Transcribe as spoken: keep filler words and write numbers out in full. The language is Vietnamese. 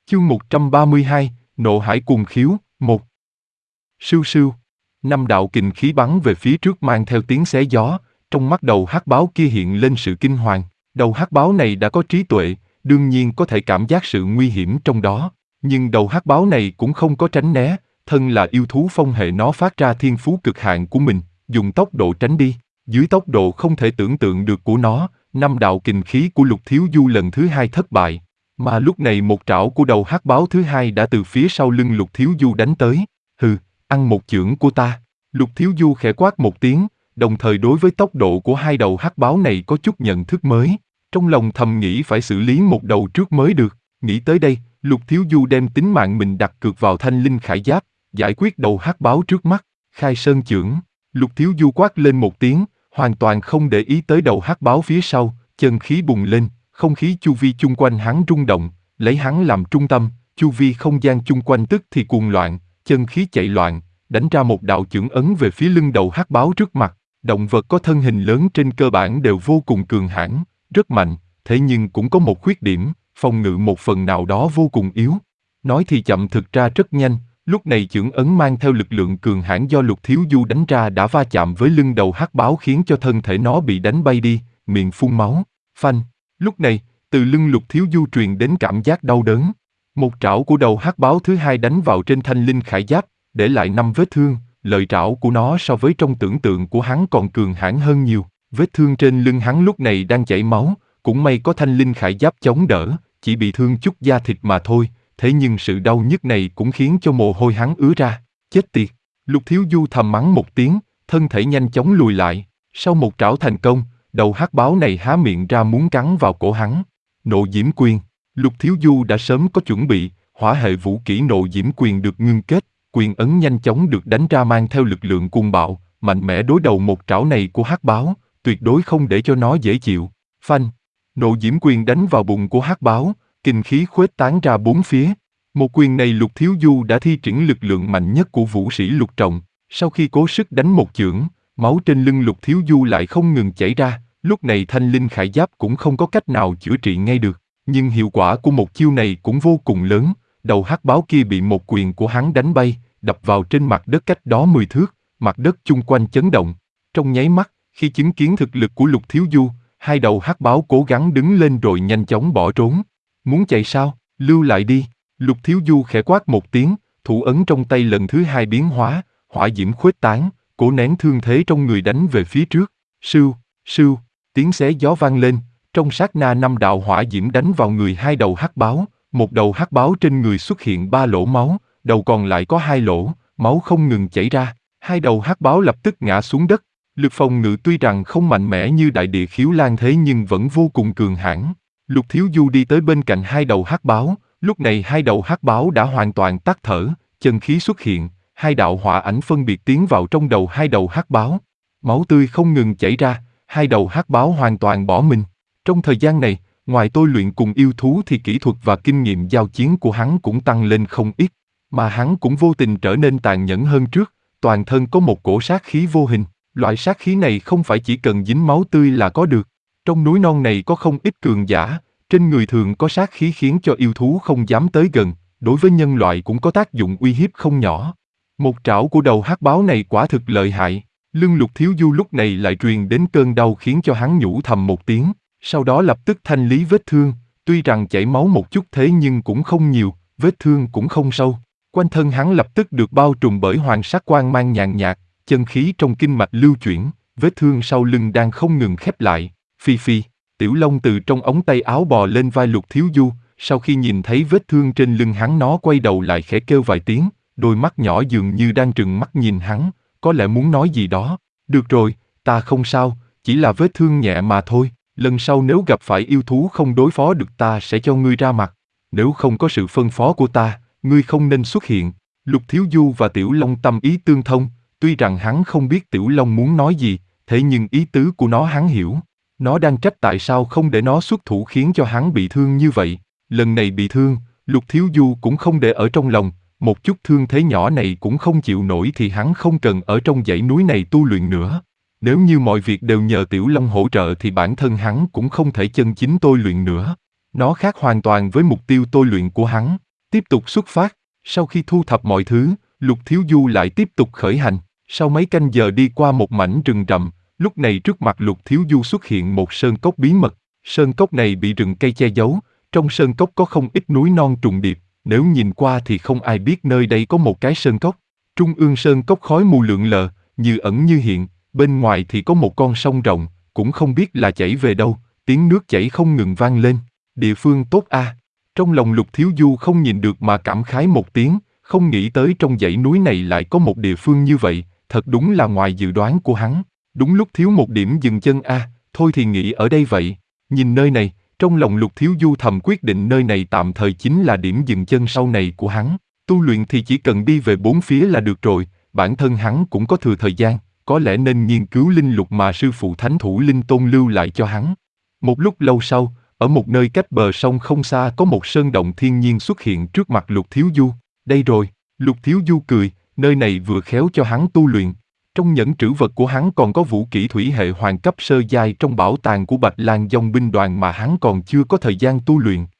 Chương một trăm ba mươi hai, Nộ Hải Cuồng Khiếu, một. Sưu sưu. Năm đạo kình khí bắn về phía trước mang theo tiếng xé gió, trong mắt đầu hắc báo kia hiện lên sự kinh hoàng. Đầu hắc báo này đã có trí tuệ, đương nhiên có thể cảm giác sự nguy hiểm trong đó. Nhưng đầu hắc báo này cũng không có tránh né, thân là yêu thú phong hệ nó phát ra thiên phú cực hạn của mình, dùng tốc độ tránh đi. Dưới tốc độ không thể tưởng tượng được của nó, năm đạo kình khí của Lục Thiếu Du lần thứ hai thất bại. Mà lúc này một trảo của đầu hắc báo thứ hai đã từ phía sau lưng Lục Thiếu Du đánh tới. Hừ, ăn một chưởng của ta. Lục Thiếu Du khẽ quát một tiếng, đồng thời đối với tốc độ của hai đầu hắc báo này có chút nhận thức mới. Trong lòng thầm nghĩ phải xử lý một đầu trước mới được. Nghĩ tới đây, Lục Thiếu Du đem tính mạng mình đặt cược vào thanh linh khải giáp, giải quyết đầu hắc báo trước mắt. Khai sơn chưởng. Lục Thiếu Du quát lên một tiếng, hoàn toàn không để ý tới đầu hắc báo phía sau, chân khí bùng lên. Không khí chu vi chung quanh hắn rung động, lấy hắn làm trung tâm, chu vi không gian chung quanh tức thì cuồng loạn, chân khí chạy loạn, đánh ra một đạo chưởng ấn về phía lưng đầu hắc báo trước mặt. Động vật có thân hình lớn trên cơ bản đều vô cùng cường hãn, rất mạnh, thế nhưng cũng có một khuyết điểm, phòng ngự một phần nào đó vô cùng yếu. Nói thì chậm thực ra rất nhanh, lúc này chưởng ấn mang theo lực lượng cường hãn do Lục Thiếu Du đánh ra đã va chạm với lưng đầu hắc báo khiến cho thân thể nó bị đánh bay đi, miệng phun máu, phanh. Lúc này, từ lưng Lục Thiếu Du truyền đến cảm giác đau đớn. Một trảo của đầu hắc báo thứ hai đánh vào trên thanh linh khải giáp, để lại năm vết thương, lợi trảo của nó so với trong tưởng tượng của hắn còn cường hãn hơn nhiều. Vết thương trên lưng hắn lúc này đang chảy máu, cũng may có thanh linh khải giáp chống đỡ, chỉ bị thương chút da thịt mà thôi, thế nhưng sự đau nhức này cũng khiến cho mồ hôi hắn ứa ra. Chết tiệt! Lục Thiếu Du thầm mắng một tiếng, thân thể nhanh chóng lùi lại. Sau một trảo thành công, đầu hắc báo này há miệng ra muốn cắn vào cổ hắn. Nộ Diễm Quyền. Lục Thiếu Du đã sớm có chuẩn bị, hỏa hệ vũ kỹ Nộ Diễm Quyền được ngưng kết, quyền ấn nhanh chóng được đánh ra mang theo lực lượng cuồng bạo, mạnh mẽ đối đầu một trảo này của hắc báo, tuyệt đối không để cho nó dễ chịu. Phanh. Nộ Diễm Quyền đánh vào bụng của hắc báo, kinh khí khuếch tán ra bốn phía. Một quyền này Lục Thiếu Du đã thi triển lực lượng mạnh nhất của vũ sĩ Lục Trọng. Sau khi cố sức đánh một chưởng, máu trên lưng Lục Thiếu Du lại không ngừng chảy ra. Lúc này thanh linh khải giáp cũng không có cách nào chữa trị ngay được, nhưng hiệu quả của một chiêu này cũng vô cùng lớn. Đầu hắc báo kia bị một quyền của hắn đánh bay, đập vào trên mặt đất cách đó mười thước, mặt đất chung quanh chấn động. Trong nháy mắt, khi chứng kiến thực lực của Lục Thiếu Du, hai đầu hắc báo cố gắng đứng lên rồi nhanh chóng bỏ trốn. Muốn chạy sao? Lưu lại đi. Lục Thiếu Du khẽ quát một tiếng, thủ ấn trong tay lần thứ hai biến hóa, hỏa diễm khuếch tán, cố nén thương thế trong người đánh về phía trước. Sưu, sưu. Tiếng xé gió vang lên, trong sát na năm đạo hỏa diễm đánh vào người hai đầu hắc báo, một đầu hắc báo trên người xuất hiện ba lỗ máu, đầu còn lại có hai lỗ, máu không ngừng chảy ra, hai đầu hắc báo lập tức ngã xuống đất. Lực phòng ngự tuy rằng không mạnh mẽ như đại địa khiếu lan thế nhưng vẫn vô cùng cường hãn. Lục Thiếu Du đi tới bên cạnh hai đầu hắc báo, lúc này hai đầu hắc báo đã hoàn toàn tắt thở, chân khí xuất hiện, hai đạo hỏa ảnh phân biệt tiến vào trong đầu hai đầu hắc báo, máu tươi không ngừng chảy ra. Hai đầu hắc báo hoàn toàn bỏ mình. Trong thời gian này, ngoài tôi luyện cùng yêu thú thì kỹ thuật và kinh nghiệm giao chiến của hắn cũng tăng lên không ít, mà hắn cũng vô tình trở nên tàn nhẫn hơn trước, toàn thân có một cổ sát khí vô hình. Loại sát khí này không phải chỉ cần dính máu tươi là có được. Trong núi non này có không ít cường giả, trên người thường có sát khí khiến cho yêu thú không dám tới gần, đối với nhân loại cũng có tác dụng uy hiếp không nhỏ. Một trảo của đầu hắc báo này quả thực lợi hại. Lưng Lục Thiếu Du lúc này lại truyền đến cơn đau khiến cho hắn nhủ thầm một tiếng, sau đó lập tức thanh lý vết thương, tuy rằng chảy máu một chút thế nhưng cũng không nhiều, vết thương cũng không sâu. Quanh thân hắn lập tức được bao trùm bởi hoàng sắc quang mang nhàn nhạt, chân khí trong kinh mạch lưu chuyển, vết thương sau lưng đang không ngừng khép lại. Phi phi, Tiểu Long từ trong ống tay áo bò lên vai Lục Thiếu Du, sau khi nhìn thấy vết thương trên lưng hắn nó quay đầu lại khẽ kêu vài tiếng, đôi mắt nhỏ dường như đang trừng mắt nhìn hắn. Có lẽ muốn nói gì đó. Được rồi, ta không sao, chỉ là vết thương nhẹ mà thôi. Lần sau nếu gặp phải yêu thú không đối phó được ta sẽ cho ngươi ra mặt. Nếu không có sự phân phó của ta, ngươi không nên xuất hiện. Lục Thiếu Du và Tiểu Long tâm ý tương thông, tuy rằng hắn không biết Tiểu Long muốn nói gì, thế nhưng ý tứ của nó hắn hiểu. Nó đang trách tại sao không để nó xuất thủ khiến cho hắn bị thương như vậy. Lần này bị thương, Lục Thiếu Du cũng không để ở trong lòng. Một chút thương thế nhỏ này cũng không chịu nổi thì hắn không cần ở trong dãy núi này tu luyện nữa. Nếu như mọi việc đều nhờ Tiểu Long hỗ trợ thì bản thân hắn cũng không thể chân chính tôi luyện nữa. Nó khác hoàn toàn với mục tiêu tôi luyện của hắn. Tiếp tục xuất phát, sau khi thu thập mọi thứ, Lục Thiếu Du lại tiếp tục khởi hành. Sau mấy canh giờ đi qua một mảnh rừng rậm, lúc này trước mặt Lục Thiếu Du xuất hiện một sơn cốc bí mật. Sơn cốc này bị rừng cây che giấu, trong sơn cốc có không ít núi non trùng điệp, nếu nhìn qua thì không ai biết nơi đây có một cái sơn cốc. Trung ương sơn cốc khói mù lượn lờ, như ẩn như hiện, bên ngoài thì có một con sông rộng, cũng không biết là chảy về đâu, tiếng nước chảy không ngừng vang lên. Địa phương tốt a. À. Trong lòng Lục Thiếu Du không nhìn được mà cảm khái một tiếng, không nghĩ tới trong dãy núi này lại có một địa phương như vậy, thật đúng là ngoài dự đoán của hắn. Đúng lúc thiếu một điểm dừng chân a, à, thôi thì nghỉ ở đây vậy. Nhìn nơi này, trong lòng Lục Thiếu Du thầm quyết định nơi này tạm thời chính là điểm dừng chân sau này của hắn. Tu luyện thì chỉ cần đi về bốn phía là được rồi, bản thân hắn cũng có thừa thời gian, có lẽ nên nghiên cứu linh lục mà sư phụ Thánh Thủ Linh Tôn lưu lại cho hắn. Một lúc lâu sau, ở một nơi cách bờ sông không xa có một sơn động thiên nhiên xuất hiện trước mặt Lục Thiếu Du. Đây rồi, Lục Thiếu Du cười, nơi này vừa khéo cho hắn tu luyện. Trong nhẫn trữ vật của hắn còn có vũ kỹ thủy hệ hoàng cấp sơ giai trong bảo tàng của Bạch Lang Dòng binh đoàn mà hắn còn chưa có thời gian tu luyện.